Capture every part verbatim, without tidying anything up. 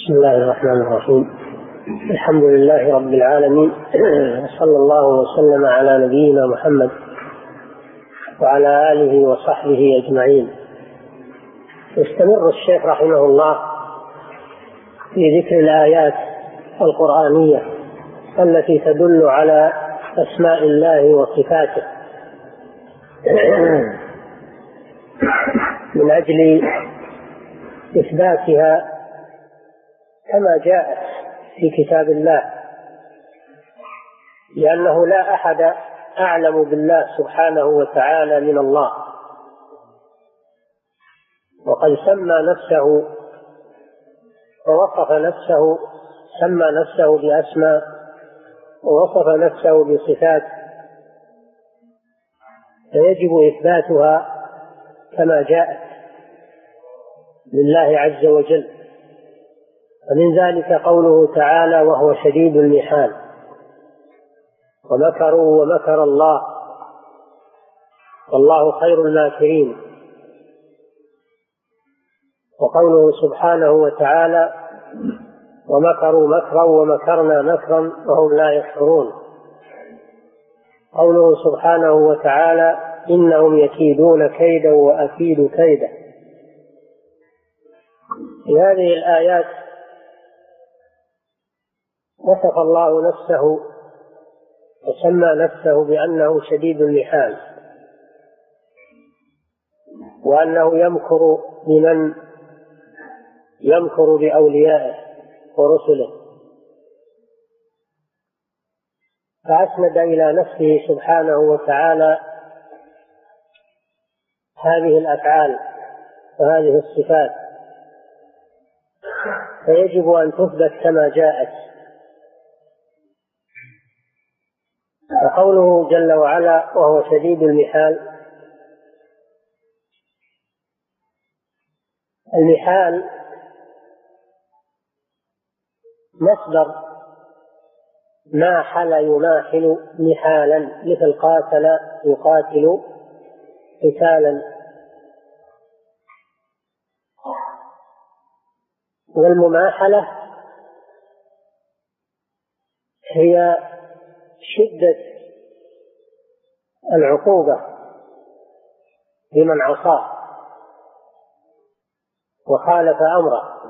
بسم الله الرحمن الرحيم. الحمد لله رب العالمين، صلى الله وسلم على نبينا محمد وعلى آله وصحبه أجمعين. يستمر الشيخ رحمه الله في ذكر الآيات القرآنية التي تدل على أسماء الله وصفاته من أجل إثباتها كما جاءت في كتاب الله، لأنه لا أحد أعلم بالله سبحانه وتعالى من الله، وقد سمى نفسه ووصف نفسه سمى نفسه بأسماء ووصف نفسه بصفات، فيجب إثباتها كما جاءت لله عز وجل. ومن ذلك قوله تعالى: وهو شديد المحال، ومكروا ومكر الله والله خير الماكرين. وقوله سبحانه وتعالى: ومكروا مكرا ومكرنا مكرا وهم لا يشعرون. قوله سبحانه وتعالى: إنهم يكيدون كيدا وأكيد كيدا. في هذه الآيات وصف الله نفسه وسمى نفسه بأنه شديد المحال، وأنه يمكر بمن يمكر بأوليائه ورسله، فأسند إلى نفسه سبحانه وتعالى هذه الأفعال وهذه الصفات، فيجب أن تثبت كما جاءت. وقوله جل وعلا: وهو شديد المحال، المحال مصدر ماحل يماحل محالا، مثل قاتل يقاتل قتالا. والمماحلة هي شدة العقوبة لمن عصاه وخالف أمره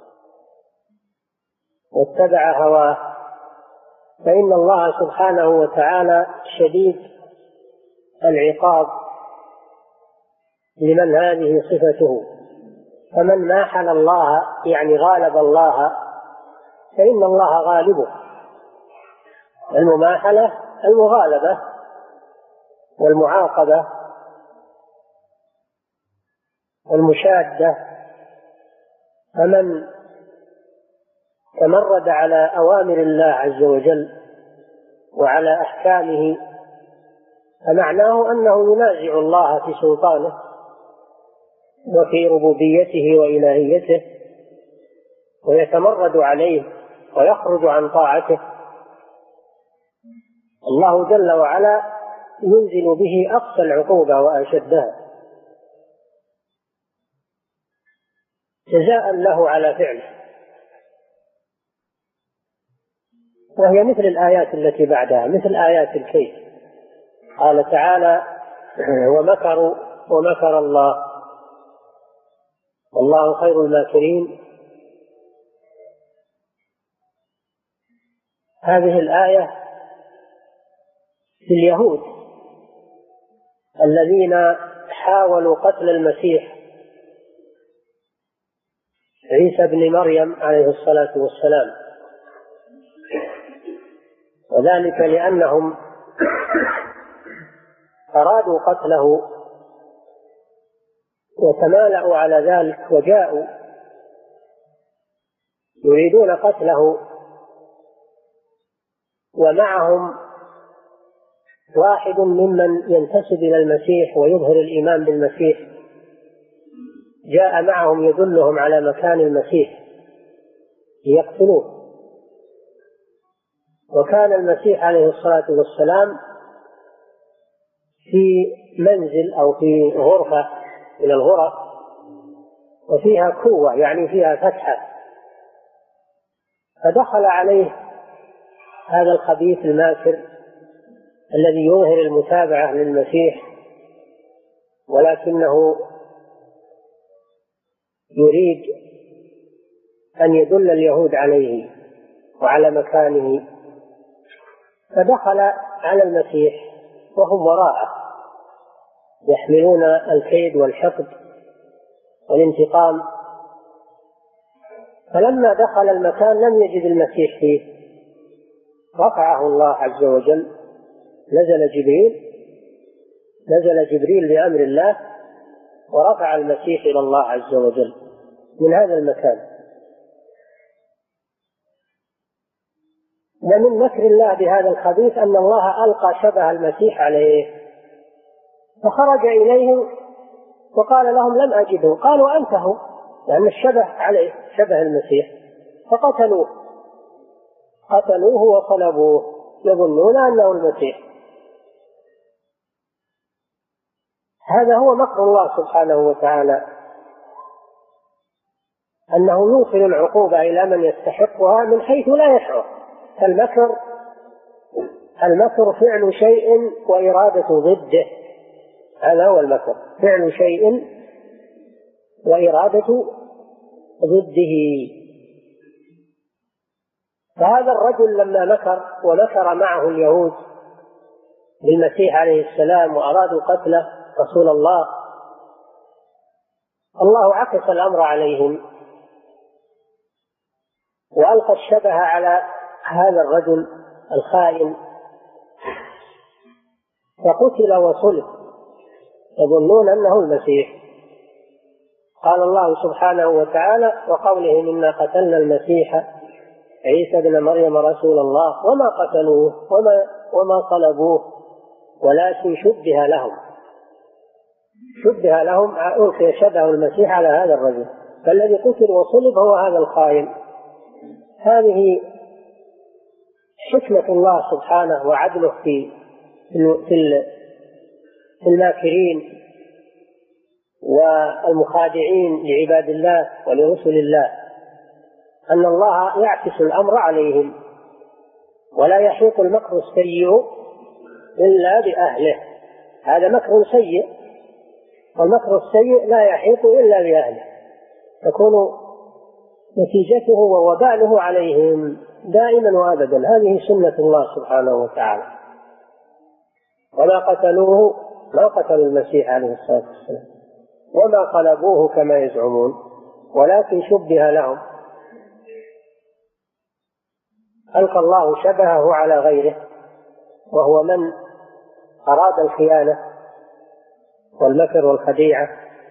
واتبع هواه، فإن الله سبحانه وتعالى شديد العقاب لمن هذه صفته. فمن ماحل الله يعني غالب الله، فإن الله غالبه. المماحلة المغالبة والمعاقبة والمشادة. فمن تمرد على أوامر الله عز وجل وعلى أحكامه فمعناه أنه ينازع الله في سلطانه وفي ربوبيته وإلهيته، ويتمرد عليه ويخرج عن طاعته. الله جل وعلا ينزل به أقصى العقوبة وأشدها جزاء له على فعله، وهي مثل الآيات التي بعدها، مثل آيات الكيد. قال تعالى: ومكروا ومكر الله والله خير الماكرين. هذه الآية في اليهود الذين حاولوا قتل المسيح عيسى بن مريم عليه الصلاة والسلام، وذلك لأنهم أرادوا قتله وتمالأوا على ذلك وجاءوا يريدون قتله، ومعهم واحد ممن ينتسب إلى المسيح ويظهر الإيمان بالمسيح، جاء معهم يدلهم على مكان المسيح ليقتلوه. وكان المسيح عليه الصلاة والسلام في منزل أو في غرفة من الغرف وفيها كوة يعني فيها فتحة فدخل عليه هذا الخبيث الماكر الذي يظهر المتابعة للمسيح، ولكنه يريد أن يدل اليهود عليه وعلى مكانه، فدخل على المسيح وهم وراءه يحملون الكيد والحقد والانتقام. فلما دخل المكان لم يجد المسيح فيه، رفعه الله عز وجل، نزل جبريل نزل جبريل بأمر الله ورفع المسيح إلى الله عز وجل من هذا المكان. ومن مكر الله بهذا الخبيث أن الله ألقى شبه المسيح عليه، فخرج إليهم وقال لهم لم أجده، قالوا أنت هو، لأن الشبه عليه شبه المسيح، فقتلوه قتلوه وصلبوه يظنون أنه المسيح. هذا هو مكر الله سبحانه وتعالى، أنه يوصل العقوبة إلى من يستحقها من حيث لا يشعر. المكر المكر فعل شيء وإرادة ضده، هذا هو المكر، فعل شيء وإرادة ضده. فهذا الرجل لما مكر ومكر معه اليهود بالمسيح عليه السلام وأرادوا قتله رسول الله، الله عكس الأمر عليهم وألقى الشبه على هذا الرجل الخائن، فقتل وصلب يظنون أنه المسيح. قال الله سبحانه وتعالى وقولهم إنا قتلنا المسيح عيسى ابن مريم رسول الله وما قتلوه وما, وما صلبوه ولكن شبه لهم شبه لهم ألقي شبه المسيح على هذا الرجل، فالذي قتل وصلب هو هذا الخائن. هذه حكمة الله سبحانه وعدله في في الماكرين والمخادعين لعباد الله ولرسل الله، أن الله يعكس الأمر عليهم ولا يحيط المكر السيء إلا بأهله. هذا مكر سيء، والمكر السيء لا يحيط إلا بأهله، تكون نتيجته ووباله عليهم دائما وأبدا. هذه سنة الله سبحانه وتعالى. وما قتلوه ما قتلوا المسيح عليه الصلاة والسلام وما صلبوه كما يزعمون ولكن شبه لهم. ألقى الله شبهه على غيره وهو من أراد الخيانة والمكر والخديعة.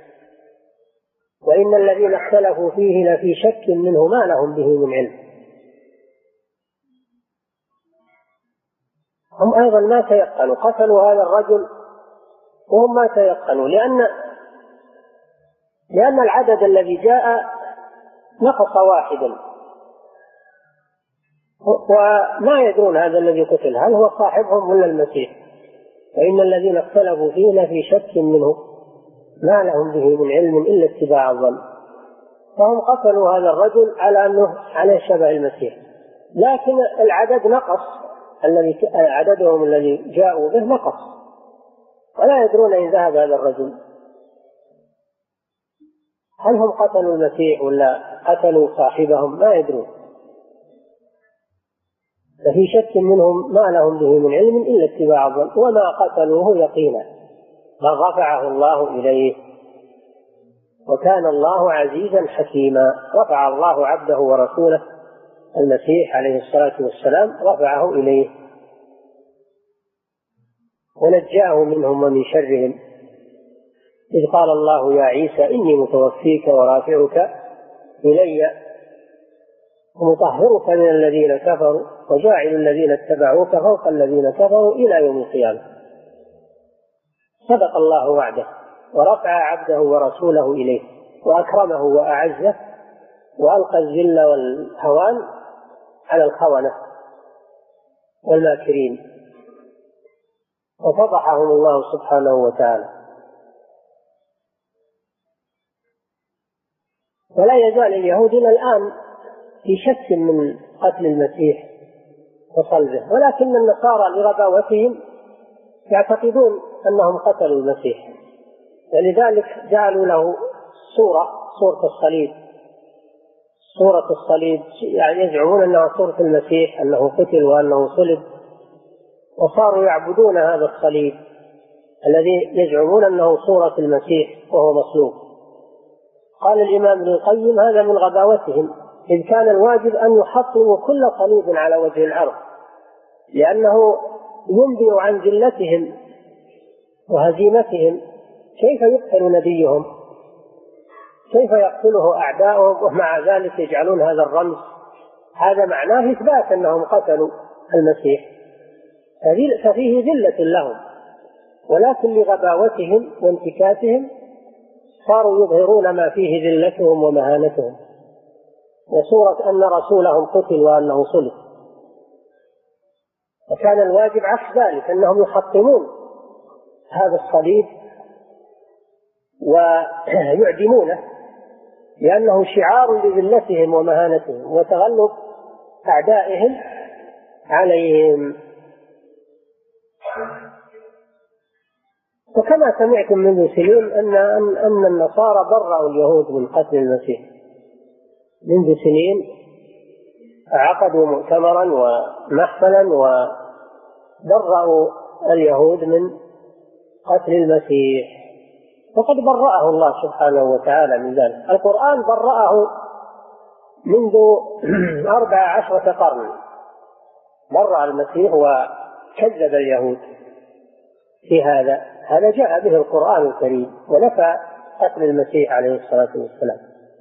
وإن الذين اختلفوا فيه لفي شك منه ما لهم به من علم. هم أيضا ما تيقنوا، قتلوا هذا الرجل وهم ما تيقنوا، لأن لأن العدد الذي جاء نقص واحدا، وما يدرون هذا الذي قتل هل هو صاحبهم ولا المسيح. وإن الذين اختلفوا فيه لفي شك منه ما لهم به من علم إلا اتباع الظن. فهم قتلوا هذا الرجل على أنه عليه شبه المسيح، لكن العدد نقص، الذي عددهم الذي جاءوا به نقص، ولا يدرون إن ذهب هذا الرجل هل هم قتلوا المسيح ولا قتلوا صاحبهم، ما يدرون. ففي شك منهم ما لهم به من علم إلا اتباع الظن وما قتلوه يقينا بل رفعه الله إليه وكان الله عزيزا حكيما. رفع الله عبده ورسوله المسيح عليه الصلاة والسلام، رفعه إليه ونجاه منهم ومن شرهم، إذ قال الله يا عيسى إني متوفيك ورافعك إلي ومطهرك من الذين كفروا وجاعل الذين اتبعوك فوق الذين كفروا إلى يوم القيامة. صدق الله وعده ورفع عبده ورسوله إليه وأكرمه وأعزه وألقى الذل والهوان على الخونة والماكرين وفضحهم الله سبحانه وتعالى. ولا يزال اليهود إلى الآن في شك من قتل المسيح وصلبه، ولكن النصارى لغباوتهم يعتقدون أنهم قتلوا المسيح، ولذلك جعلوا له صورة صورة الصليب صورة الصليب يعني يزعمون أنها صورة المسيح أنه قتل وأنه صلب، وصاروا يعبدون هذا الصليب الذي يزعمون أنه صورة المسيح وهو مصلوب. قال الإمام ابن القيم هذا من غباوتهم، إذ كان الواجب أن يحطموا كل صليب على وجه الأرض، لأنه ينبئ عن ذلتهم وهزيمتهم. كيف يقتل نبيهم؟ كيف يقتله أعداؤهم ومع ذلك يجعلون هذا الرمز؟ هذا معناه إثبات أنهم قتلوا المسيح، ففيه ذلة لهم، ولكن لغباوتهم وانتكاسهم صاروا يظهرون ما فيه ذلتهم ومهانتهم، وصورة أن رسولهم قتل وأنه صلب. وكان الواجب عكس ذلك، أنهم يحطمون هذا الصليب ويعدمونه، لأنه شعار لذلتهم ومهانتهم وتغلب أعدائهم عليهم. وكما سمعتم منذ سنين أن أن النصارى برأوا اليهود من قتل المسيح. منذ سنين عقدوا مؤتمرا ومحفلا وبرأوا اليهود من قتل المسيح، وقد برأه الله سبحانه وتعالى من ذلك. القرآن برأه منذ أربع عشرة قرن، برأ المسيح وكذب اليهود في هذا. هذا جاء به القرآن الكريم ونفى قتل المسيح عليه الصلاة والسلام.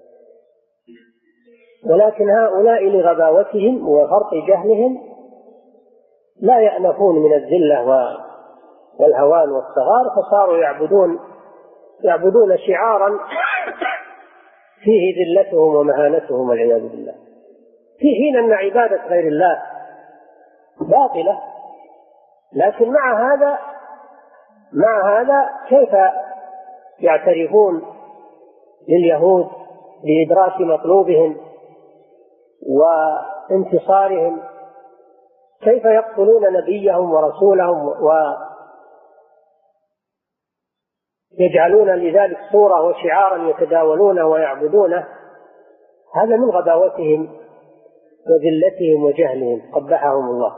ولكن هؤلاء لغباوتهم وفرط جهلهم لا يأنفون من الذلة والهوان والصغار، فصاروا يعبدون يعبدون شعارا فيه ذلتهم ومهانتهم والعياذ بالله، في حين أن عبادة غير الله باطلة. لكن مع هذا مع هذا كيف يعترفون لليهود بإدراك مطلوبهم وانتصارهم؟ كيف يقتلون نبيهم ورسولهم ويجعلون لذلك صورة وشعارا يتداولونه ويعبدونه؟ هذا من غباوتهم وذلتهم وجهلهم، قبحهم الله.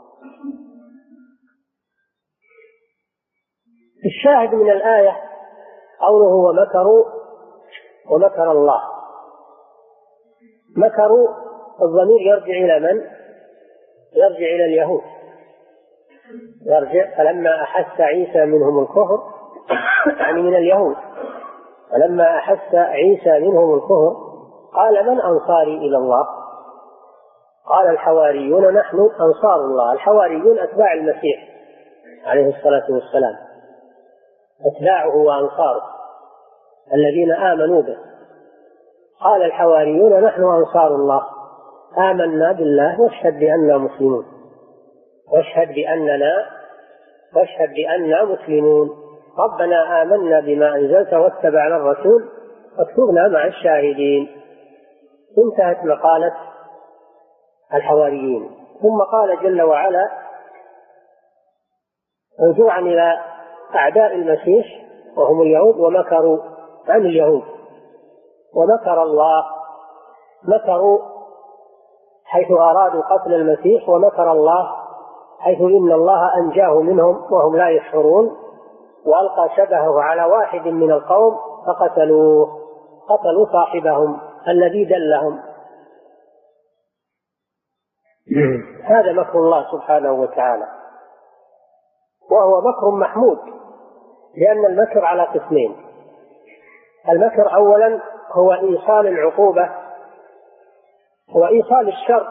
الشاهد من الآية قوله ومكروا ومكر الله. مكروا الضمير يرجع إلى من؟ يرجع إلى اليهود، يرجع فلما أحس عيسى منهم الكفر، يعني من اليهود، فلما أحس عيسى منهم الكفر قال من أنصاري إلى الله؟ قال الحواريون نحن أنصار الله. الحواريون أتباع المسيح عليه الصلاة والسلام، أتباعه وأنصاره الذين آمنوا به. قال الحواريون نحن أنصار الله آمنا بالله واشهد بأننا مسلمون واشهد بأننا واشهد بأننا مسلمون ربنا آمنا بما أنزلت واتبعنا الرسول واكتبنا مع الشاهدين. انتهت مقالة الحواريين. ثم قال جل وعلا رجوعا إلى أعداء المسيح وهم اليهود ومكروا عن اليهود ومكر الله. مكروا حيث أرادوا قتل المسيح، ومكر الله حيث إن الله أنجاه منهم وهم لا يشعرون، وألقى شبهه على واحد من القوم فقتلوه، قتلوا صاحبهم الذي دلهم. هذا مكر الله سبحانه وتعالى، وهو مكر محمود، لأن المكر على قسمين. المكر أولا هو إيصال العقوبة وإيصال الشر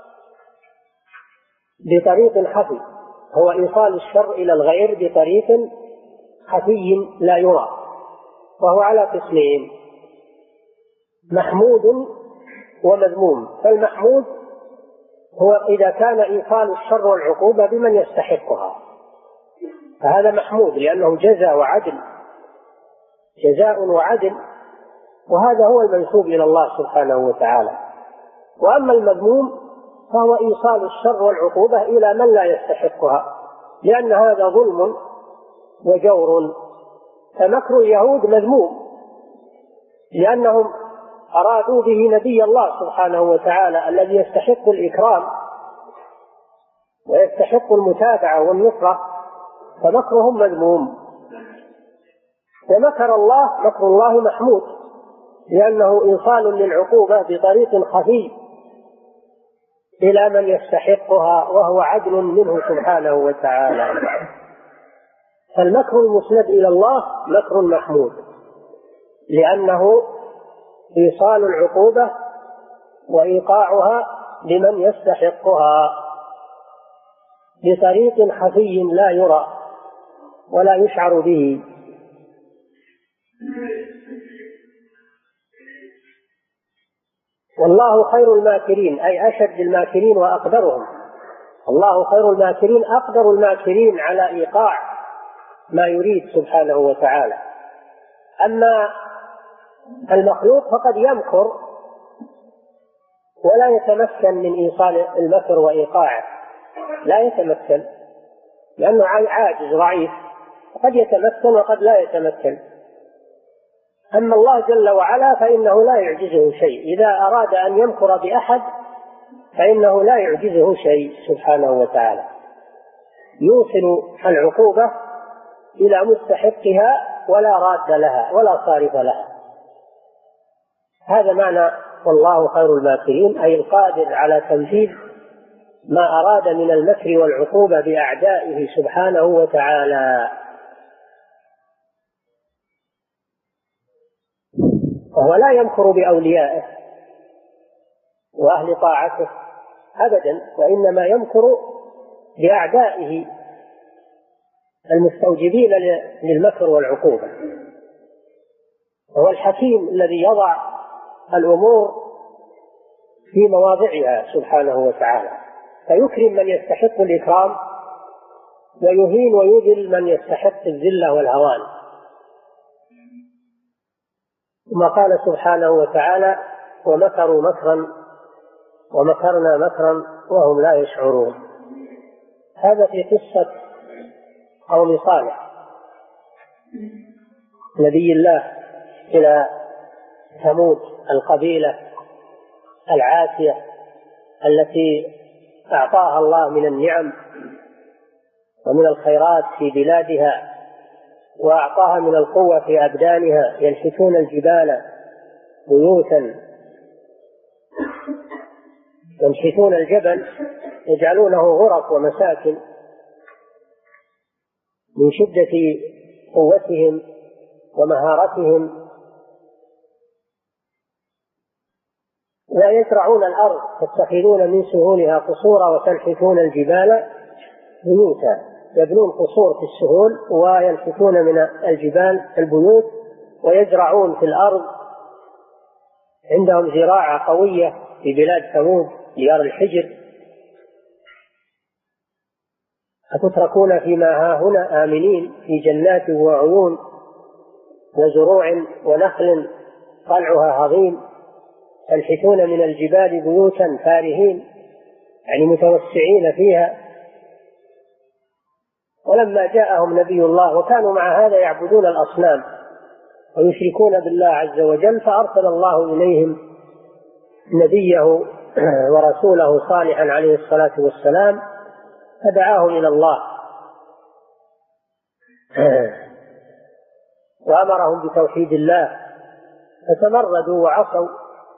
بطريق خفي، هو إيصال الشر إلى الغير بطريق خفي لا يرى، وهو على قسمين محمود ومذموم. فالمحمود هو إذا كان إيصال الشر والعقوبة بمن يستحقها، فهذا محمود لأنه جزاء وعدل، جزاء وعدل، وهذا هو المنسوب إلى الله سبحانه وتعالى. وأما المذموم فهو إيصال الشر والعقوبة إلى من لا يستحقها، لأن هذا ظلم وجور. فمكر اليهود مذموم لأنهم أرادوا به نبي الله سبحانه وتعالى الذي يستحق الإكرام ويستحق المتابعة والنصرة، فمكرهم مذموم. ومكر الله، مكر الله محمود، لأنه إيصال للعقوبة بطريق خفي إلى من يستحقها، وهو عدل منه سبحانه وتعالى. فالمكر المسند إلى الله مكر محمود، لأنه إيصال العقوبة وإيقاعها لمن يستحقها بطريق خفي لا يرى ولا يشعر به. والله خير الماكرين، أي أشد الماكرين وأقدرهم. الله خير الماكرين، أقدر الماكرين على إيقاع ما يريد سبحانه وتعالى. أما المخلوق فقد يمكر ولا يتمكن من إيصال المكر وإيقاعه، لا يتمكن لأنه عاجز ضعيف، قد يتمكن وقد لا يتمكن. أما الله جل وعلا فإنه لا يعجزه شيء، إذا أراد أن يمكر بأحد فإنه لا يعجزه شيء سبحانه وتعالى، يوصل العقوبة إلى مستحقها ولا راد لها ولا صارف لها. هذا معنى والله خير الماكرين، أي القادر على تنفيذ ما أراد من المكر والعقوبة بأعدائه سبحانه وتعالى. وهو لا يمكر بأوليائه وأهل طاعته أبدا، وإنما يمكر بأعدائه المستوجبين للمكر والعقوبة. هو الحكيم الذي يضع الأمور في مواضعها سبحانه وتعالى، فيكرم من يستحق الإكرام ويهين ويذل من يستحق الذلة والهوان. ثم قال سبحانه وتعالى: ومكروا مكرا ومكرنا مكرا وهم لا يشعرون. هذا في قصة قوم صالح نبي الله إلى ثمود، القبيلة العاتية التي أعطاها الله من النعم ومن الخيرات في بلادها، وأعطاها من القوة في أبدانها، ينحتون الجبال بيوتا، ينحتون الجبل يجعلونه غرف ومساكن من شدة قوتهم ومهارتهم، ويزرعون الأرض تتخذون من سهولها قصورا وتنحتون الجبال بيوتا، يبنون قصور في السهول وينحتون من الجبال البيوت، ويزرعون في الأرض، عندهم زراعة قوية في بلاد ثمود ديار الحجر. أتتركون فيما ها هنا آمنين في جنات وعيون وزروع ونخل طلعها هضيم، تنحتون من الجبال بيوتا فارهين، يعني متوسعين فيها. ولما جاءهم نبي الله وكانوا مع هذا يعبدون الأصنام ويشركون بالله عز وجل، فأرسل الله إليهم نبيه ورسوله صالحا عليه الصلاة والسلام، فدعاهم إلى الله وأمرهم بتوحيد الله، فتمردوا وعصوا،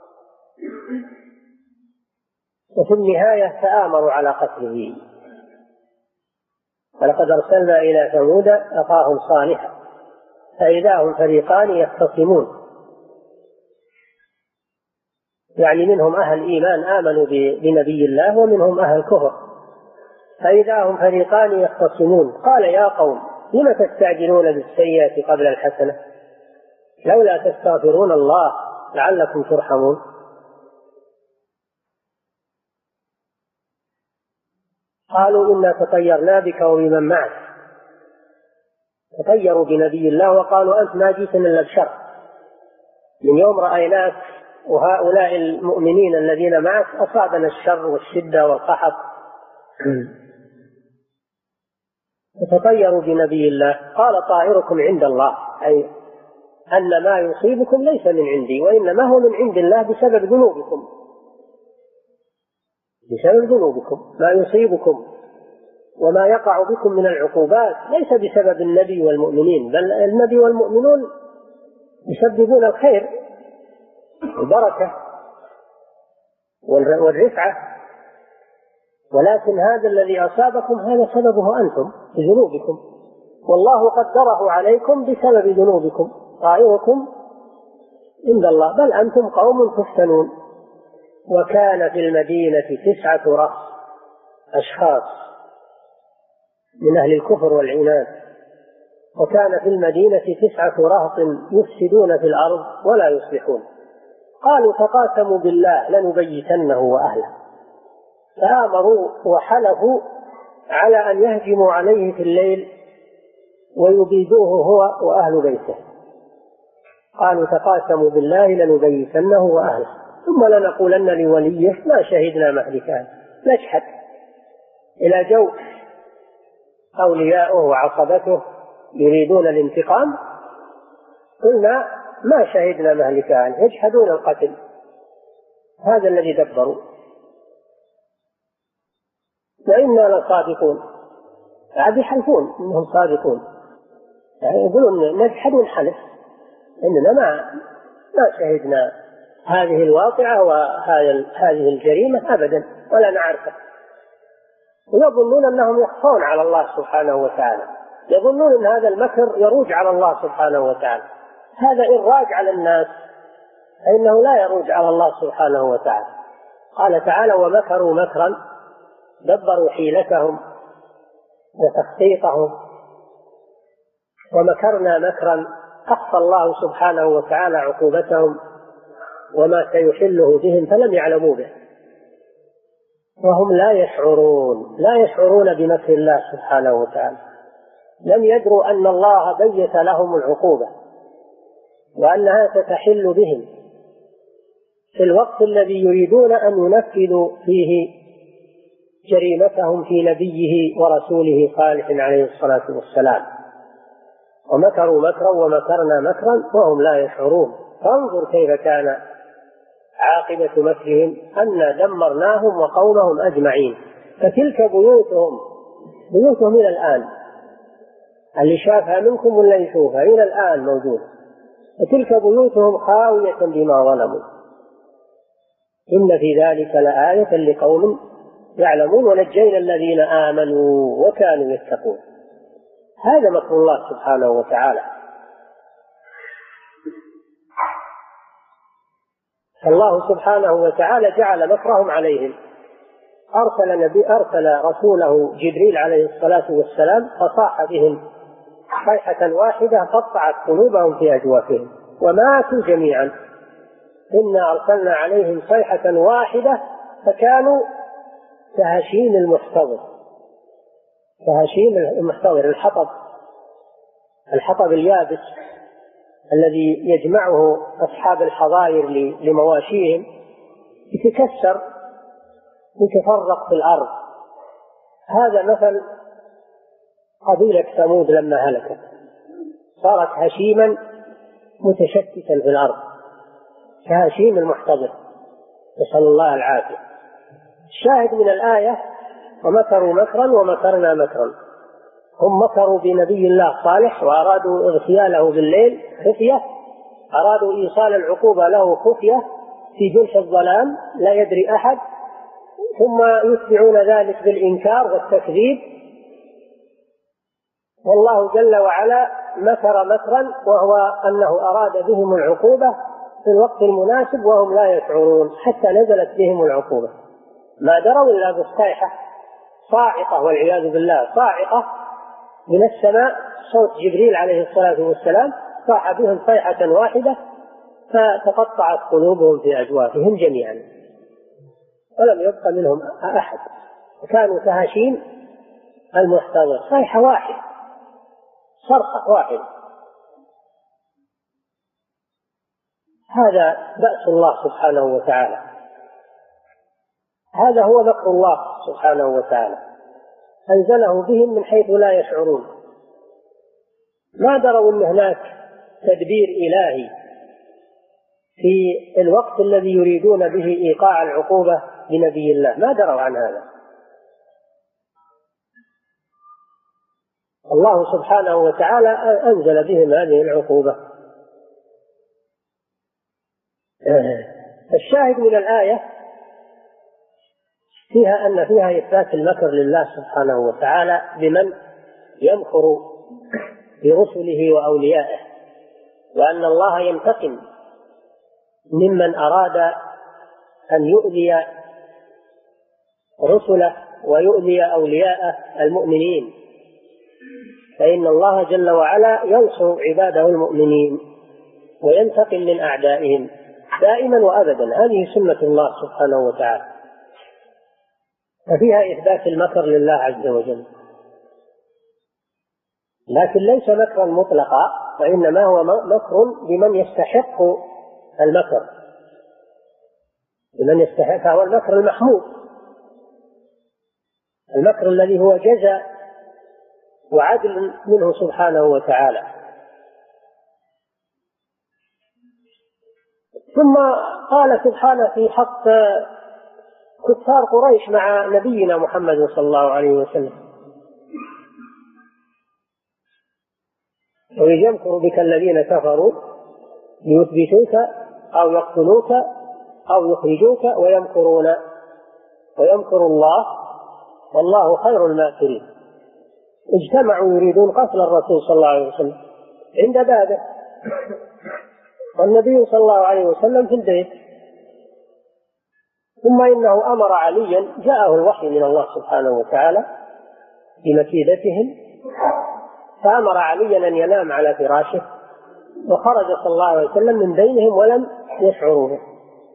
وفي النهاية تآمروا على قتله. ولقد أرسلنا إلى ثمود أخاهم صالحا فإذا هم فريقان يختصمون، يعني منهم أهل إيمان آمنوا بنبي الله ومنهم أهل كفر، فإذا هم فريقان يختصمون. قال: يا قوم لم تستعجلون بالسيئة قبل الحسنة لولا تستغفرون الله لعلكم ترحمون. قالوا: إنا تطيرنا بك وبمن معك. تطيروا بنبي الله وقالوا: أنت ما جئتنا إلا بشر، من يوم رأيناك وهؤلاء المؤمنين الذين معك أصابنا الشر والشدة والقحط، فتطيروا بنبي الله. قال طائركم عند الله، أي أن ما يصيبكم ليس من عندي، وإنما هو من عند الله بسبب ذنوبكم، بسبب ذنوبكم. ما يصيبكم وما يقع بكم من العقوبات ليس بسبب النبي والمؤمنين، بل النبي والمؤمنون يسببون الخير والبركة والرفعة، ولكن هذا الذي أصابكم هذا سببه أنتم بذنوبكم، والله قدره عليكم بسبب ذنوبكم. طائركم عند الله، بل أنتم قوم تفتنون. وكان في المدينة تسعة رهط، أشخاص من أهل الكفر والعناد، وكان في المدينة تسعة رهط يفسدون في الأرض ولا يصلحون. قالوا تقاسموا بالله لنبيتنه وأهله، فآمروا وحلفوا على أن يهجموا عليه في الليل ويبيدوه هو وأهل بيته. قالوا تقاسموا بالله لنبيتنه وأهله ثم لنقولن لوليه ما شهدنا مهلكه. نشهد إلى جو أولياؤه وعصبته يريدون الانتقام، قلنا ما شهدنا مهلكه، يشهدون القتل. هذا الذي دبروا، وإنا لصادقون. عاد يحلفون إنهم صادقون، يعني يقولون نجحد ونحلف إننا ما ما شهدنا هذه الواقعة وهذه الجريمة أبدا ولا نعرفه. ويظنون أنهم يخفون على الله سبحانه وتعالى، يظنون أن هذا المكر يروج على الله سبحانه وتعالى. هذا إن راج على الناس فإنه لا يروج على الله سبحانه وتعالى. قال تعالى ومكروا مكرا دبروا حيلتهم وتخطيطهم، ومكرنا مكرا أخفى الله سبحانه وتعالى عقوبتهم وما سيحله بهم فلم يعلموا به، وهم لا يشعرون لا يشعرون بمكر الله سبحانه وتعالى. لم يدروا أن الله بيت لهم العقوبة وأنها ستحل بهم في الوقت الذي يريدون أن ينفذوا فيه جريمتهم في نبيه ورسوله صالح عليه الصلاة والسلام. ومكروا مكرا ومكرنا مكرا وهم لا يشعرون. فانظر كيف كان عاقبة مكرهم أن دمرناهم وقومهم أجمعين. فتلك بيوتهم بيوتهم إلى الآن، اللي شافها منكم ولا يشوفها إلى الآن موجود. فتلك بيوتهم خاوية بما ظلموا. إن في ذلك لآية لقوم يعلمون ونجينا الذين آمنوا وكانوا يتقون. هذا مكر الله سبحانه وتعالى. فالله سبحانه وتعالى جعل مكرهم عليهم. أرسل نبي أرسل رسوله جبريل عليه الصلاة والسلام فصاح بهم صيحة واحدة قطعت قلوبهم في أجوافهم وماتوا جميعا. إنا أرسلنا عليهم صيحة واحدة فكانوا كهشيم المحتضر. كهشيم المحتضر الحطب الحطب اليابس الذي يجمعه أصحاب الحظائر لمواشيهم يتكسر يتفرق في الأرض. هذا مثل قبيلة ثمود لما هلكت، صارت هشيما متشتتا في الأرض كهشيم المحتضر، نسأل الله العافية. الشاهد من الآية ومكروا مكرا ومكرنا مكرا. هم مكروا بنبي الله صالح وأرادوا اغتياله بالليل خفية، أرادوا إيصال العقوبة له خفية في جلح الظلام لا يدري أحد، ثم يتبعون ذلك بالإنكار والتكذيب. والله جل وعلا مكر مكرا وهو أنه أراد بهم العقوبة في الوقت المناسب وهم لا يشعرون حتى نزلت بهم العقوبة. ما دروا إلا بالصيحة صاعقة والعياذ بالله، صاعقة من السماء، صوت جبريل عليه الصلاة والسلام صاح بهم صيحة واحدة فتقطعت قلوبهم في أجوافهم جميعا ولم يبق منهم أحد، وكانوا كهشيم المحتضر. صيحة واحدة، صرخة واحدة. هذا بأس الله سبحانه وتعالى، هذا هو مكر الله سبحانه وتعالى، أنزله بهم من حيث لا يشعرون، ما دروا أن هناك تدبير إلهي في الوقت الذي يريدون به إيقاع العقوبة لنبي الله، ما دروا عن هذا. الله سبحانه وتعالى أنزل بهم هذه العقوبة. الشاهد من الآية فيها أن فيها إثبات المكر لله سبحانه وتعالى بمن يمكر برسله وأوليائه، وأن الله ينتقم ممن أراد أن يؤذي رسله ويؤذي أولياءه المؤمنين، فإن الله جل وعلا ينصر عباده المؤمنين وينتقم من أعدائهم دائما وأبدا، هذه سنة الله سبحانه وتعالى. ففيها إثبات المكر لله عز وجل، لكن ليس مكرا مطلقا، وإنما هو مكر بمن يستحق المكر، بمن يستحق، فهو المكر المحمود، المكر الذي هو جزاء وعدل منه سبحانه وتعالى. ثم قال سبحانه في حق كفار قريش مع نبينا محمد صلى الله عليه وسلم: وإذ يمكر بك الذين كفروا ليثبتوك أو يقتلوك أو يخرجوك ويمكرون ويمكر الله والله خير الماكرين. اجتمعوا يريدون قتل الرسول صلى الله عليه وسلم عند بابه، والنبي صلى الله عليه وسلم في البيت، ثم إنه أمر عليا، جاءه الوحي من الله سبحانه وتعالى بمكيدتهم، فأمر عليا أن ينام على فراشه، وخرج صلى الله عليه وسلم من بينهم ولم يشعروا به.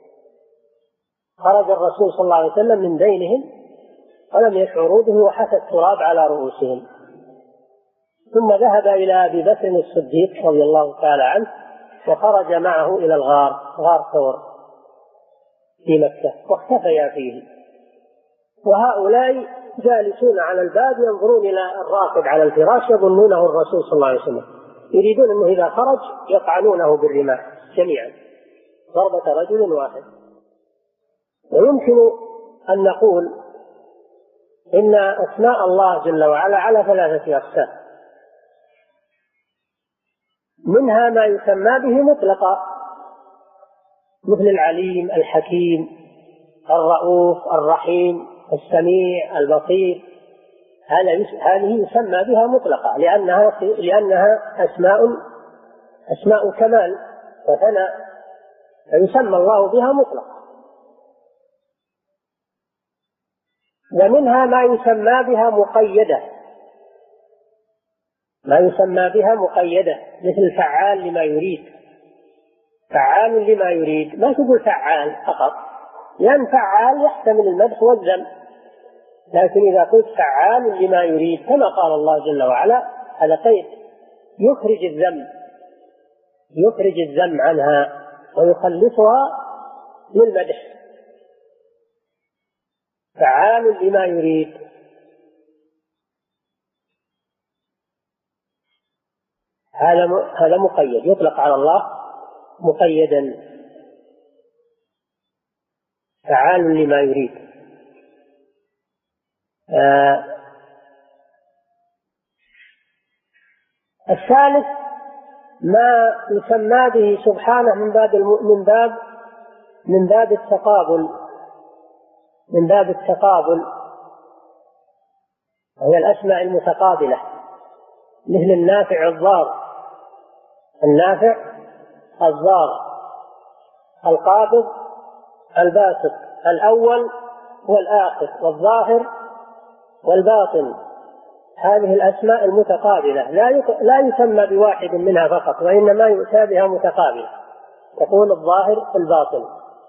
خرج الرسول صلى الله عليه وسلم من بينهم ولم يشعروا به، وحث التراب على رؤوسهم، ثم ذهب إلى أبي بكر الصديق رضي الله تعالى عنه وخرج معه إلى الغار، غار ثور في مكة، واختفيا فيه، وهؤلاء جالسون على الباب ينظرون إلى الراكب على الفراش يظنونه الرسول صلى الله عليه وسلم، يريدون أنه إذا خرج يطعنونه بالرماح جميعا ضربة رجل واحد. ويمكن أن نقول إن أسماء الله جل وعلا على ثلاثة أقسام، منها ما يسمى به مطلقا مثل العليم، الحكيم، الرؤوف، الرحيم، السميع، البصير، هذه يسمى بها مطلقا لأنها لأنها أسماء أسماء كمال وثناء، فيسمى الله بها مطلقا. ومنها ما يسمى بها مقيدة، ما يسمى بها مقيدة مثل فعال لما يريد، فعال لما يريد، ما تقول فعال فقط، لأن فعال يحتمل المدح والذم، لكن إذا قلت فعال لما يريد كما قال الله جل وعلا هذا قيد يخرج الذم، يخرج الذم عنها ويخلصها للمدح، فعال لما يريد. هذا هذا مقيد، يطلق على الله مقيدا، فعال لما يريد. آه الثالث ما يسمى به سبحانه من باب من باب من باب التقابل، من باب التقابل وهي الأسماء المتقابلة، مثل النافع الضار، النافع الضار، القابض الباسط، الأول والآخر والظاهر والباطن، هذه الأسماء المتقابلة لا يسمى بواحد منها فقط، وإنما يؤتى بها متقابلة، تقول الظاهر الباطن،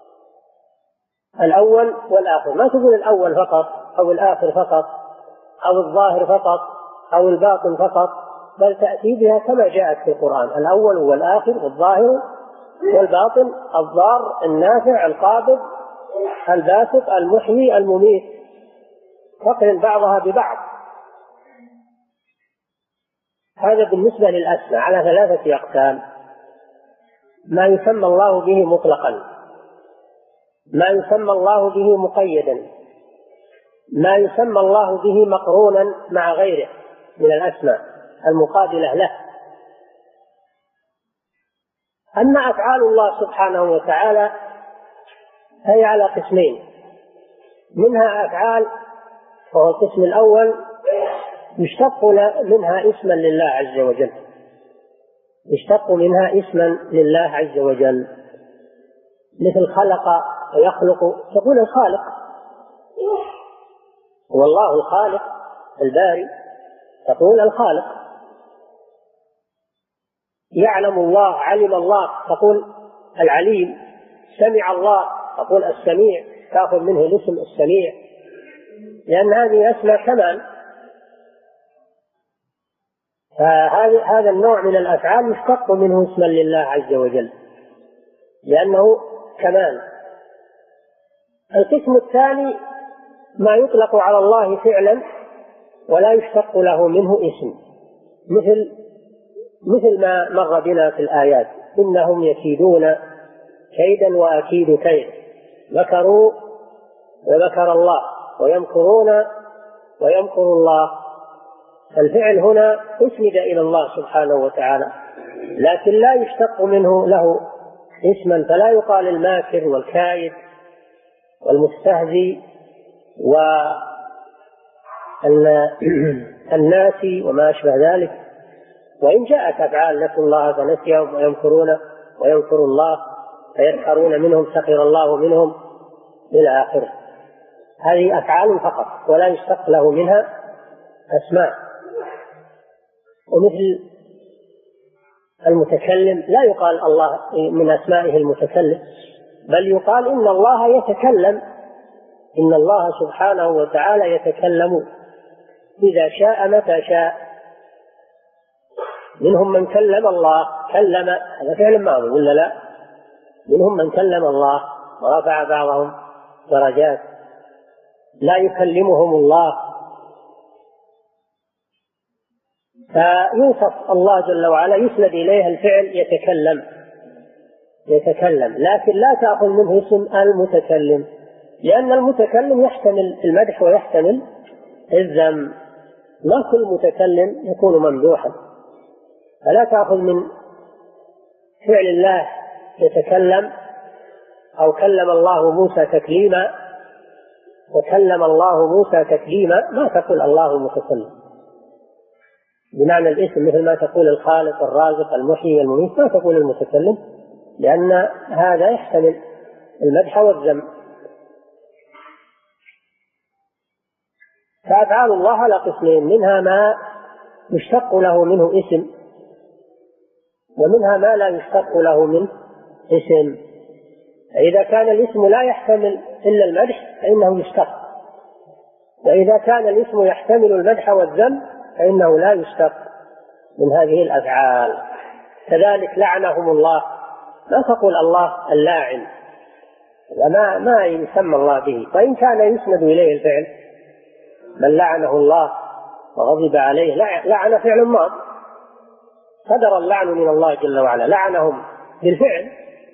الأول والآخر، ما تقول الأول فقط أو الآخر فقط أو الظاهر فقط أو الباطن فقط، بل تأتي بها كما جاءت في القرآن، الأول والآخر والظاهر والباطن الضار النافع القابض الباسط المحيي المميت، تقرن بعضها ببعض. هذا بالنسبة للأسماء على ثلاثة أقسام: ما يسمى الله به مطلقا، ما يسمى الله به مقيدا، ما يسمى الله به مقرونا مع غيره من الأسماء المقابلة له. أما أفعال الله سبحانه وتعالى فهي على قسمين: منها أفعال، وهو القسم الأول يشتق منها اسما لله عز وجل، يشتق منها اسما لله عز وجل، مثل خلق ويخلق، تقول الخالق هو الله الخالق الباري، تقول الخالق. يعلم الله، علم الله، تقول العليم. سمع الله، تقول السميع، تأخذ منه الاسم السميع، لأن هذه أسماء كمال. فهذا النوع من الأفعال يشتق منه اسما لله عز وجل لأنه كمال. القسم الثاني ما يطلق على الله فعلا ولا يشتق له منه اسم، مثل مثل ما مر بنا في الآيات: إنهم يكيدون كيدا وأكيد كيد، مكروا ومكر الله، ويمكرون ويمكر الله. الفعل هنا أسند إلى الله سبحانه وتعالى، لكن لا يشتق منه له اسما، فلا يقال الماكر والكائد والمستهزي والناسي وما أشبه ذلك. وإن جاءت أفعال: نسوا الله فنسيهم، ويمكرون ويمكر الله، فيسخرون منهم سخر الله منهم إلى آخره. هذه أفعال فقط ولا يشتق له منها أسماء. ومثل المتكلم لا يقال الله من أسمائه المتكلم، بل يقال إن الله يتكلم، إن الله سبحانه وتعالى يتكلم إذا شاء متى شاء. منهم من كلم الله، كلم هذا فعل ماضي ولا لا؟ منهم من كلم الله ورفع بعضهم درجات، لا يكلمهم الله. فيوصف الله جل وعلا يسند إليه الفعل يتكلم يتكلم لكن لا تأخذ منه اسم المتكلم، لأن المتكلم يحتمل المدح ويحتمل الذم، ما كل متكلم يكون ممدوحا. فلا تأخذ من فعل الله يتكلم أو كلم الله موسى تكليما، وكلم الله موسى تكليما، ما تقول الله متكلم بمعنى الاسم، مثل ما تقول الخالق الرازق المحيي المميت، ما تقول المتكلم، لأن هذا يحتمل المدح والذم. فأفعال الله على قسمين: منها ما يشتق له منه اسم، ومنها ما لا يشتق له منه اسم. إذا كان الاسم لا يحتمل إلا المدح فإنه يشتق، وإذا كان الاسم يحتمل المدح والذم فإنه لا يشتق من هذه الأفعال. كذلك لعنهم الله، لا تقول الله اللاعن، ما ما يسمى الله به، وإن كان يسند إليه الفعل: من لعنه الله وغضب عليه. لعن فعل ماض، صدر اللعن من الله جل وعلا، لعنهم بالفعل،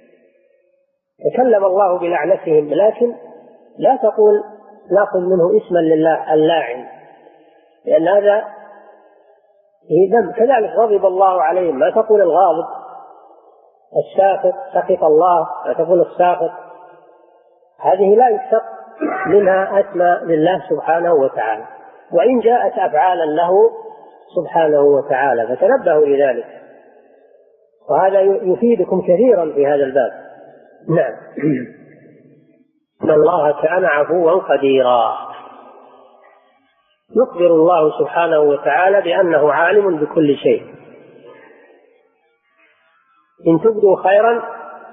تكلم الله بلعنتهم، لكن لا تقول نأخذ منه اسما لله اللاعن، لأن هذا ذنب. كذلك غضب الله عليهم، ما تقول الغاضب. الساخط سخط الله، ما تقول الساخط. هذه لا يشتق منها أسماء لله سبحانه وتعالى، وإن جاءت أفعالا له سبحانه وتعالى، فتنبهوا لذلك، وهذا يفيدكم كثيرا في هذا الباب. نعم. إن الله كان عفوا قديرا. يخبر الله سبحانه وتعالى بأنه عالم بكل شيء. إن تبدوا خيرا،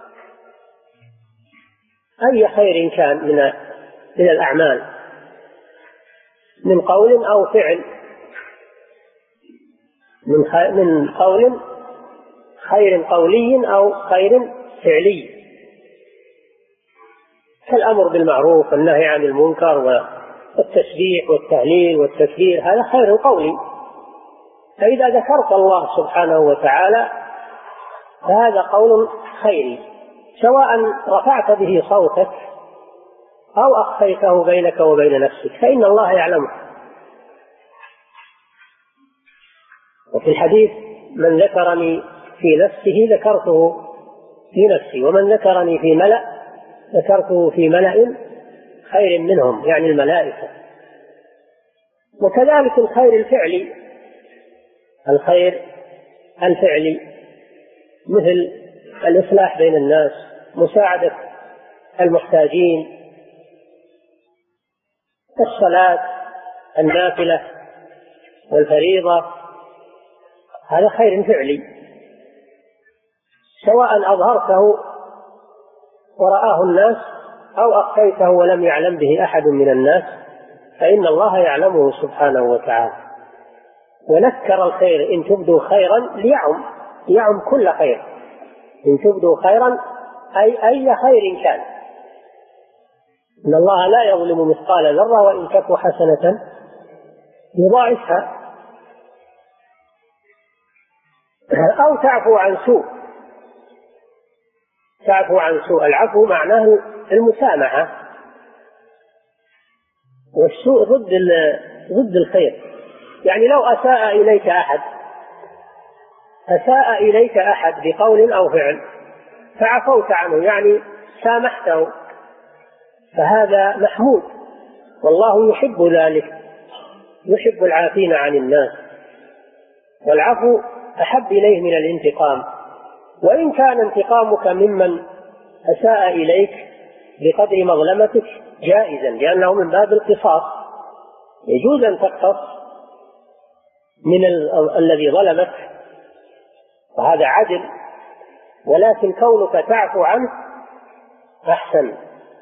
أي خير كان من من الأعمال، من قول أو فعل، من من قول خير قولي أو خير فعلي كالأمر بالمعروف والنهي عن المنكر والتسبيح والتهليل والتكبير، هذا خير قولي. فإذا ذكرت الله سبحانه وتعالى فهذا قول خيري، سواء رفعت به صوتك أو أخفيته بينك وبين نفسك، فإن الله يعلمه. وفي الحديث من ذكرني في نفسه ذكرته في نفسي، ومن ذكرني في ملأ ذكرته في ملأ خير منهم، يعني الملائكة. وكذلك الخير الفعلي، الخير الفعلي مثل الإصلاح بين الناس، مساعدة المحتاجين، الصلاة النافلة والفريضة، هذا خير فعلي، سواء أظهرته ورآه الناس أو أخفيته ولم يعلم به أحد من الناس، فإن الله يعلمه سبحانه وتعالى. ونذكر الخير إن تبدوا خيرا ليعم يعم كل خير، إن تبدوا خيرا أي أي خير كان، إن الله لا يظلم مثقال ذرة وإن تك حسنة يضاعفها. أو تعفو عن سوء، تعفو عن سوء، العفو معناه المسامحة، والسوء ضد ضد الخير. يعني لو أساء إليك أحد أساء إليك أحد بقول أو فعل فعفوت عنه، يعني سامحته، فهذا محمود، والله يحب ذلك، يحب العافين عن الناس، والعفو أحب إليه من الانتقام. وإن كان انتقامك ممن أساء إليك بقدر مظلمتك جائزا، لأنه من باب القصاص، يجوز أن تقتص من ال- الذي ظلمك، وهذا عدل، ولكن كونك تعفو عنه أحسن.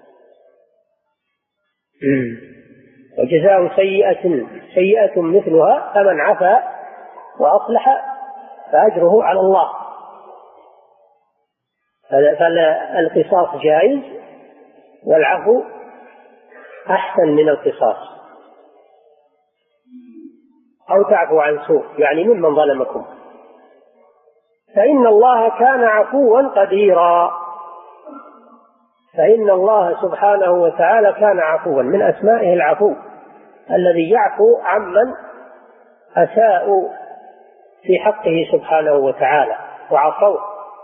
وجزاء سيئة سيئة مثلها فمن عفا وأصلح فأجره على الله. فالقصاص جائز والعفو أحسن من القصاص. أو تعفو عن سوء، يعني ممن ظلمكم، فإن الله كان عفوا قديرا. فإن الله سبحانه وتعالى كان عفوا، من أسمائه العفو الذي يعفو عمن أساءوا في حقه سبحانه وتعالى وعصوه،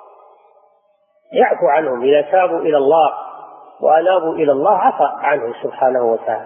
يعفو عنهم إذا تابوا إلى الله وأنابوا إلى الله عفى عنهم سبحانه وتعالى.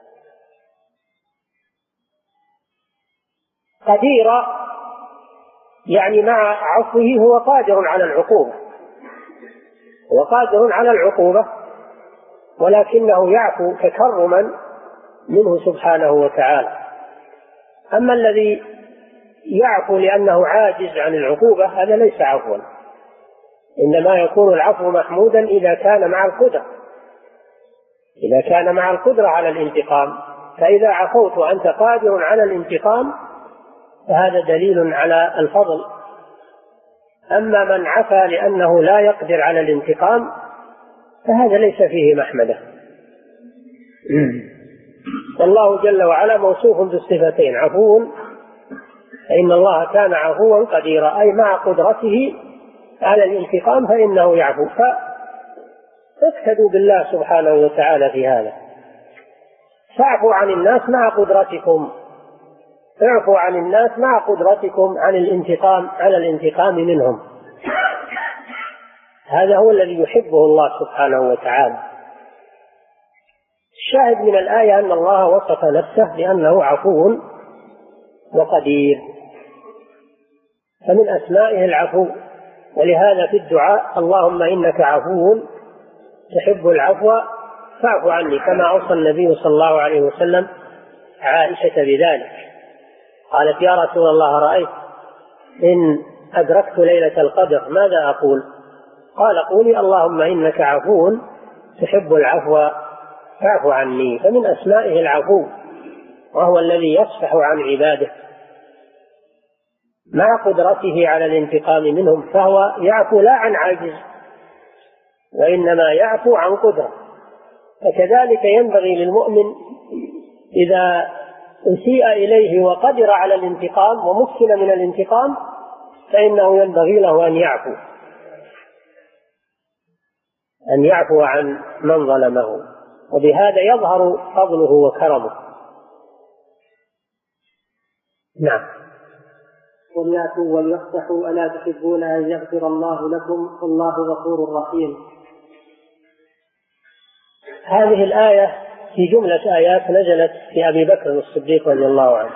قديرا يعني مع عفوه هو قادر على العقوبة، هو قادر على العقوبة، ولكنه يعفو تكرما منه سبحانه وتعالى. أما الذي يعفو لأنه عاجز عن العقوبة هذا ليس عفوا، إنما يكون العفو محمودا إذا كان مع القدرة، إذا كان مع القدرة على الانتقام. فإذا عفوت وأنت قادر على الانتقام فهذا دليل على الفضل. أما من عفا لأنه لا يقدر على الانتقام فهذا ليس فيه محمدة. والله جل وعلا موصوف بالصفتين، عفو، فإن الله كان عفوا قديرا، أي مع قدرته على الانتقام فإنه يعفو. فاقتدوا بالله سبحانه وتعالى في هذا. فاعفوا عن الناس مع قدرتكم، اعفوا عن الناس مع قدرتكم عن الانتقام على الانتقام منهم. هذا هو الذي يحبه الله سبحانه وتعالى. الشاهد من الآية أن الله وصف نفسه بأنه عفو وقدير، فمن أسمائه العفو. ولهذا في الدعاء اللهم إنك عفو تحب العفو فاعف عني، كما أوصى النبي صلى الله عليه وسلم عائشة بذلك. قالت يا رسول الله رأيت إن أدركت ليلة القدر ماذا أقول؟ قال قولي اللهم إنك عفو تحب العفو فاعف عني. فمن أسمائه العفو، وهو الذي يصفح عن عباده مع قدرته على الانتقام منهم، فهو يعفو لا عن عجز وإنما يعفو عن قدرة. فكذلك ينبغي للمؤمن إذا أسيء إليه وقدر على الانتقام ومكن من الانتقام فإنه ينبغي له أن يعفو أن يعفو عن من ظلمه، وبهذا يظهر فضله وكرمه. نعم. وليعفوا وليصفحوا ألا تحبون أن يغفر الله لكم والله غفور رحيم. هذه الآية في جملة آيات نزلت في أبي بكر الصديق رضي الله عنه،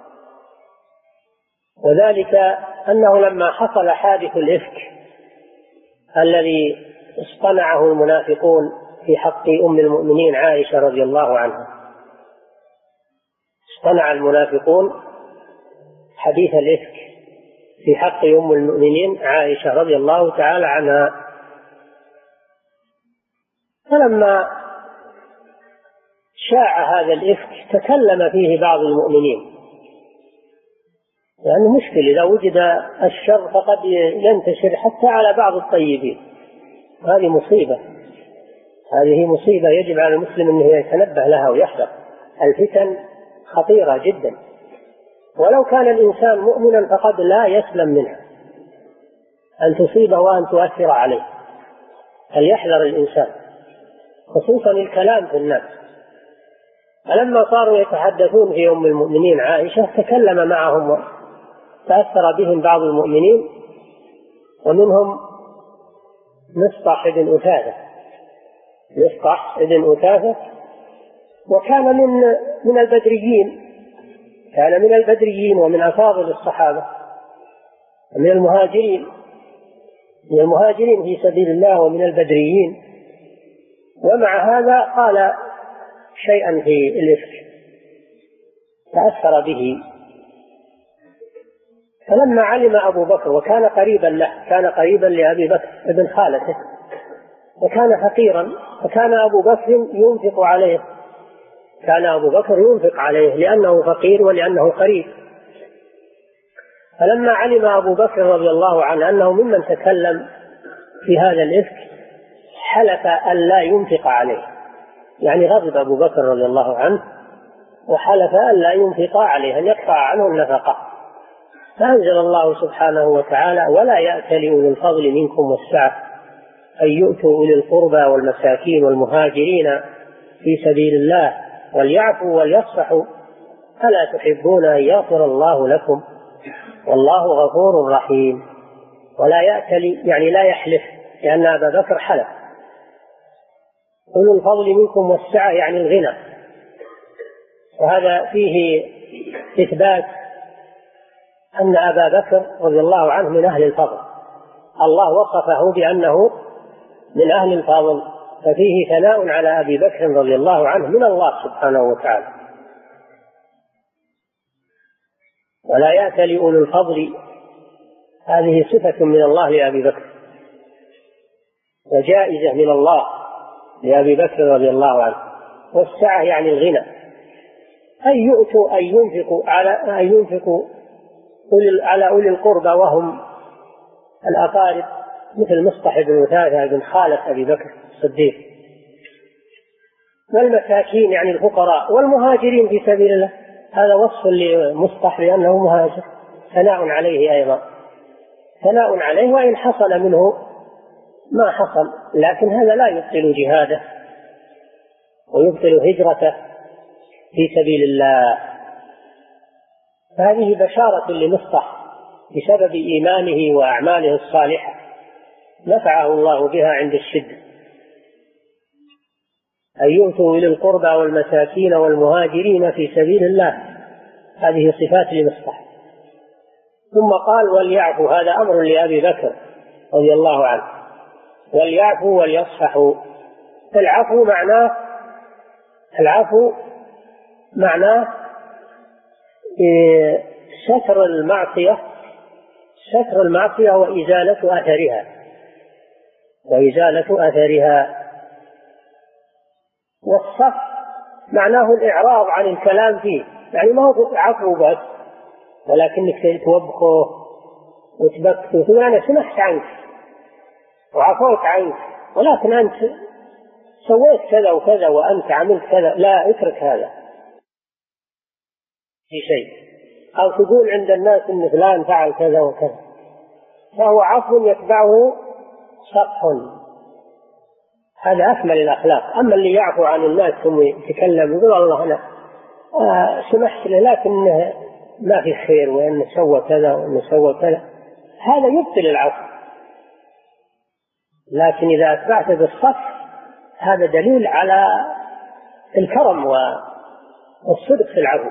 وذلك أنه لما حصل حادث الإفك الذي اصطنعه المنافقون في حق أم المؤمنين عائشة رضي الله عنها، اصطنع المنافقون حديث الإفك في حق أم المؤمنين عائشة رضي الله تعالى عنها. فلما شاع هذا الإفك تكلم فيه بعض المؤمنين، يعني مشكلة إذا وجد الشر فقد ينتشر حتى على بعض الطيبين، هذه مصيبة، هذه مصيبة يجب على المسلم أنه يتنبه لها ويحذر. الفتن خطيرة جدا، ولو كان الإنسان مؤمنا فقد لا يسلم منها أن تصيبه وأن تؤثر عليه، فليحذر الإنسان خصوصا الكلام في الناس. فلما صاروا يتحدثون في أم المؤمنين عائشة تكلم معهم وتأثر بهم بعض المؤمنين، ومنهم مصطح بن أثاثة مصطح بن أثاثة وكان من من البدريين كان من البدريين ومن أفاضل الصحابة، من المهاجرين من المهاجرين في سبيل الله ومن البدريين. ومع هذا قال شيئا في الإفك تأثر به. فلما علم أبو بكر، وكان قريبا له كان قريبا لأبي بكر ابن خالته، وكان فقيرا، فكان أبو بكر ينفق عليه كان أبو بكر ينفق عليه لأنه فقير ولأنه قريب. فلما علم أبو بكر رضي الله عنه أنه ممن تكلم في هذا الإفك حلف أن لا ينفق عليه، يعني غضب أبو بكر رضي الله عنه وحلف أن لا ينفق عليه، أن يقطع عنه النفقة. فأنزل الله سبحانه وتعالى: ولا يأتل أولو الفضل منكم والسعة أن يؤتوا أولي القربى والمساكين والمهاجرين في سبيل الله وليعفوا وليصفحوا ألا تحبون أن يغفر الله لكم والله غفور رحيم. ولا يأتل يعني لا يحلف، لأن أبا بكر حلف. أولو الفضل منكم والسعة يعني الغنى، وهذا فيه إثبات أن أبا بكر رضي الله عنه من أهل الفضل، الله وصفه بأنه من أهل الفضل، ففيه ثناء على أبي بكر رضي الله عنه من الله سبحانه وتعالى. ولا يأتل أولو الفضل هذه صفة من الله لأبي بكر، وجائزة من الله لأبي بكر رضي الله عنه. والسعة يعني الغنى، أن يؤتوا أن ينفقوا على أن ينفقوا على أولي القربى وهم الأقارب، مثل مصطح بن أثاثة بن خالة أبي بكر الصديق، والمساكين يعني الفقراء، والمهاجرين في سبيل الله. هذا وصف لمصطح لأنه مهاجر، ثناء عليه أيضا، ثناء عليه وإن حصل منه ما حصل، لكن هذا لا يبطل جهاده ويبطل هجرته في سبيل الله. هذه بشارة لمصطح بسبب إيمانه وأعماله الصالحة نفعه الله بها عند الشدة. أن يؤتوا إلى القربى والمساكين والمهاجرين في سبيل الله، هذه صفات لمصطح. ثم قال: وليعفوا، هذا أمر لأبي بكر رضي الله عنه، وليعفوا وليصفحوا. العفو معناه العفو معناه ستر المعصية ستر المعصية وإزالة أثرها وإزالة أثرها. والصف معناه الإعراض عن الكلام فيه، يعني ما هو عفو بس، ولكنك توبخه وتبكته، أنا سمحت عنك وعفوت عنك ولكن أنت سويت كذا وكذا وأنت عملت كذا، لا، اترك هذا في شيء. أو تقول عند الناس إن فلان فعل كذا وكذا، فهو عفو يتبعه صفح، هذا أكمل الأخلاق. أما اللي يعفو عن الناس ثم يتكلم يقول الله أنا آه سمحت له لكن ما في خير وأنه سوى كذا وأنه سوى كذا، هذا يبطل العفو. لكن إذا أتبعت بالصفح هذا دليل على الكرم والصدق في العفو.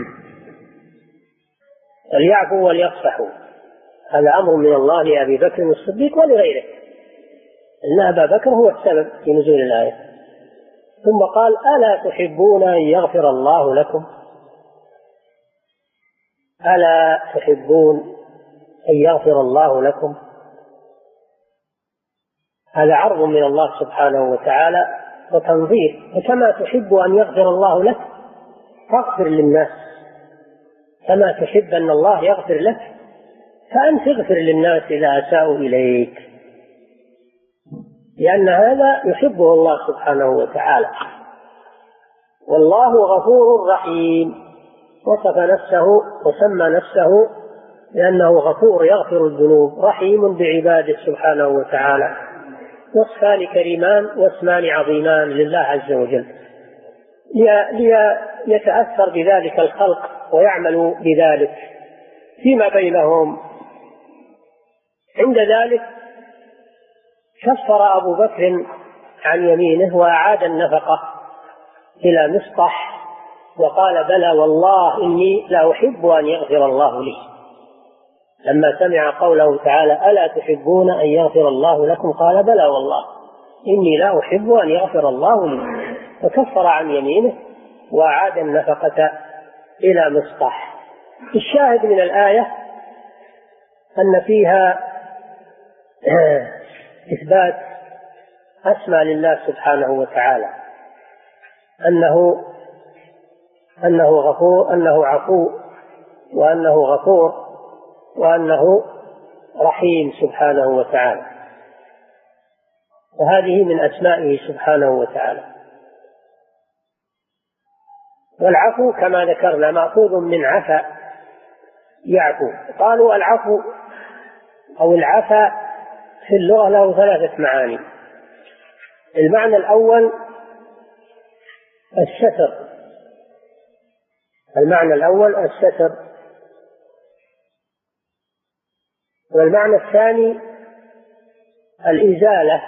وليعفوا وليصفحوا، هذا أمر من الله لأبي بكر الصديق ولغيره، إن أبا بكر هو السبب في نزول الآية. ثم قال ألا تحبون أن يغفر الله لكم؟ ألا تحبون أن يغفر الله لكم؟ هذا عرض من الله سبحانه وتعالى وتنظير. فكما تحب أن يغفر الله لك فاغفر للناس، كما تحب أن الله يغفر لك فأنت اغفر للناس إذا أساءوا إليك، لأن هذا يحبه الله سبحانه وتعالى. والله غفور رحيم، وصف نفسه وسمى نفسه لأنه غفور يغفر الذنوب، رحيم بعباده سبحانه وتعالى. وصفان كريمان واسمان عظيمان لله عز وجل، ليتأثر بذلك الخلق ويعملوا بذلك فيما بينهم. عند ذلك كفر أبو بكر عن يمينه وأعاد النفقة إلى مصطح وقال بلى والله إني لا أحب أن يغفر الله لي، لما سمع قوله تعالى ألا تحبون أن يغفر الله لكم قال بلى والله إني لا أحب أن يغفر الله لي، فكفر عن يمينه وأعاد النفقة إلى مصطح. الشاهد من الآية أن فيها إثبات أسمى لله سبحانه وتعالى، أنه أنه غفور، أنه عفو، وأنه غفور، وأنه رحيم سبحانه وتعالى، وهذه من أسمائه سبحانه وتعالى. والعفو كما ذكرنا مأخوذ من عفا يعفو. قالوا العفو أو العفا في اللغة له ثلاثة معاني. المعنى الأول الستر، المعنى الأول الستر، والمعنى الثاني الإزالة،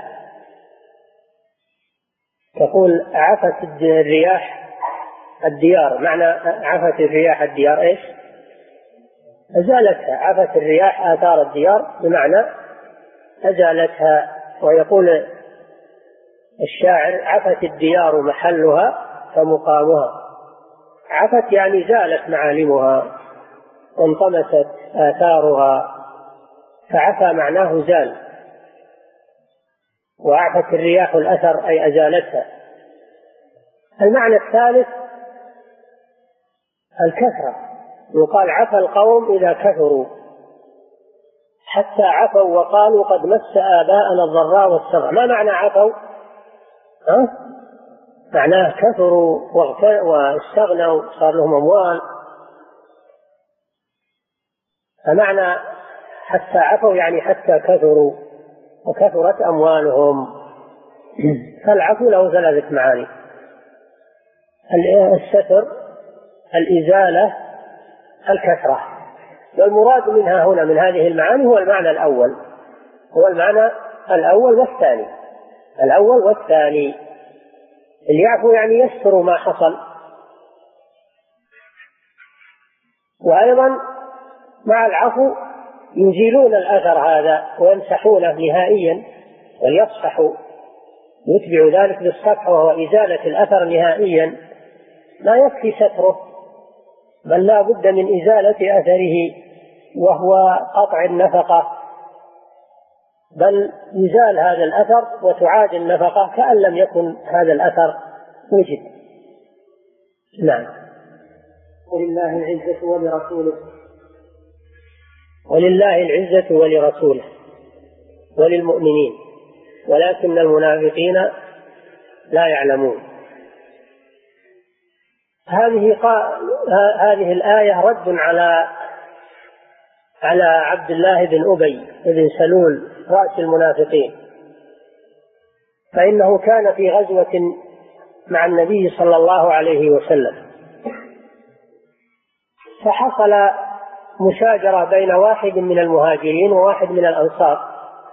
تقول عفت الرياح الديار، معنى عفت الرياح الديار إيش؟ أزالتها، عفت الرياح آثار الديار بمعنى أزالتها. ويقول الشاعر عفت الديار محلها فمقامها، عفت يعني زالت معالمها وانطمست آثارها، فعفى معناه زال. وعفت الرياح الأثر أي أزالتها. المعنى الثالث الكثرة، يقال عفى القوم إذا كثروا، حتى عفوا وقالوا قد مس آباءنا الضراء والسراء. ما معنى عفوا؟ أه؟ معناه كثروا واستغنوا، صار لهم أموال. فمعنى حتى عفوا يعني حتى كثروا وكثرت أموالهم. فالعفو له ثلاثة معاني: الستر، الإزالة، الكثرة. والمراد منها هنا من هذه المعاني هو المعنى الأول، هو المعنى الأول والثاني، الأول والثاني. اللي يعفو يعني يستر ما حصل، وأيضا مع العفو يزيلون الأثر هذا ويمسحونه نهائيا، وليصفحوا، يتبع ذلك بالصفح وهو إزالة الأثر نهائيا. لا يكفي ستره، بل لا بد من إزالة أثره وهو قطع النفقة، بل يزال هذا الأثر وتعاد النفقة كأن لم يكن هذا الأثر وجد. نعم. ولله العزة ولرسوله ولله العزة ولرسوله وللمؤمنين. ولكن المنافقين لا يعلمون. هذه هذه الآية رد على على عبد الله بن أبي بن سلول رأس المنافقين، فإنه كان في غزوة مع النبي صلى الله عليه وسلم، فحصل مشاجرة بين واحد من المهاجرين وواحد من الأنصار،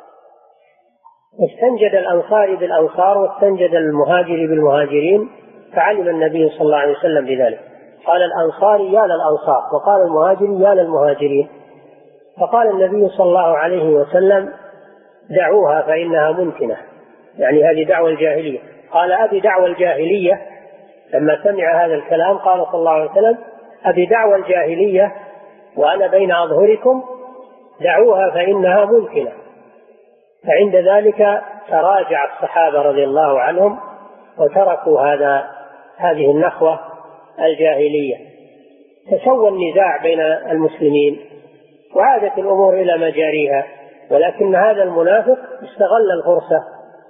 استنجد الأنصاري بالأنصار واستنجد المهاجري بالمهاجرين، فعلم النبي صلى الله عليه وسلم بذلك، قال الأنصاري يا للأنصار وقال المهاجري يا للمهاجرين، فقال النبي صلى الله عليه وسلم دعوها فإنها ممكنة، يعني هذه دعوة الجاهلية. قال أبي دعوة الجاهلية، لما سمع هذا الكلام قال صلى الله عليه وسلم أبي دعوة الجاهلية وأنا بين أظهركم، دعوها فإنها ممكنة. فعند ذلك تراجع الصحابة رضي الله عنهم وتركوا هذا هذه النخوة الجاهلية، تسوى النزاع بين المسلمين وعادت الأمور إلى مجاريها، ولكن هذا المنافق استغل الفرصة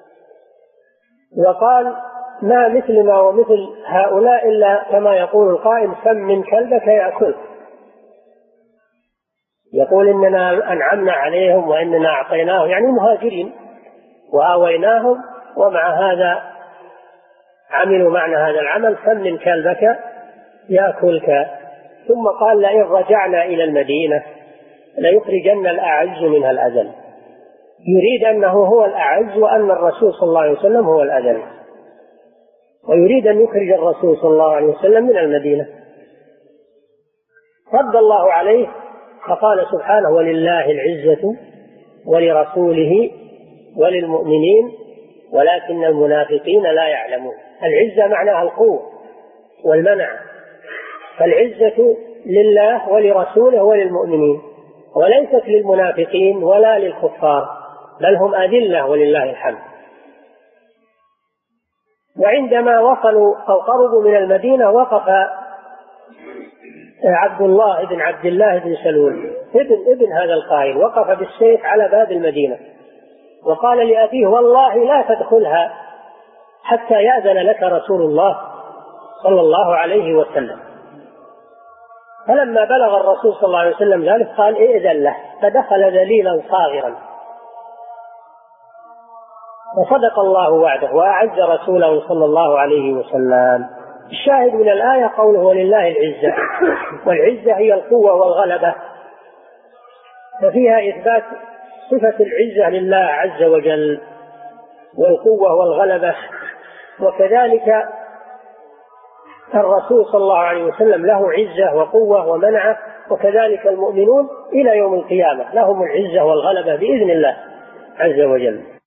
وقال ما مثل ما ومثل هؤلاء إلا كما يقول القائل سم من كلبك يأكل، يقول إننا أنعمنا عليهم وإننا أعطيناهم، يعني مهاجرين وآويناهم، ومع هذا عملوا معنا هذا العمل، سم من كلبك يأكلك. ثم قال لئن رجعنا إلى المدينة ليخرجن الأعز منها الأذل، يريد أنه هو الأعز وأن الرسول صلى الله عليه وسلم هو الأذل، ويريد أن يخرج الرسول صلى الله عليه وسلم من المدينة. رد الله عليه فقال سبحانه ولله العزة ولرسوله وللمؤمنين ولكن المنافقين لا يعلمون. العزة معناها القوة والمنع، فالعزة لله ولرسوله وللمؤمنين، وليست للمنافقين ولا للكفار، بل هم أذلة ولله الحمد. وعندما وصلوا أو قربوا من المدينة وقف عبد الله بن عبد الله بن سلول ابن ابن هذا القائل، وقف بالسيف على باب المدينة وقال لأبيه والله لا تدخلها حتى يأذن لك رسول الله صلى الله عليه وسلم. فلما بلغ الرسول صلى الله عليه وسلم ذلك قال ائذن له، فدخل ذليلا صاغرا، وصدق الله وعده وأعز رسوله صلى الله عليه وسلم. الشاهد من الآية قوله ولله العزة، والعزة هي القوة والغلبة، ففيها إثبات صفة العزة لله عز وجل والقوة والغلبة، وكذلك الرسول صلى الله عليه وسلم له عزة وقوة ومنعة، وكذلك المؤمنون إلى يوم القيامة لهم العزة والغلبة بإذن الله عز وجل.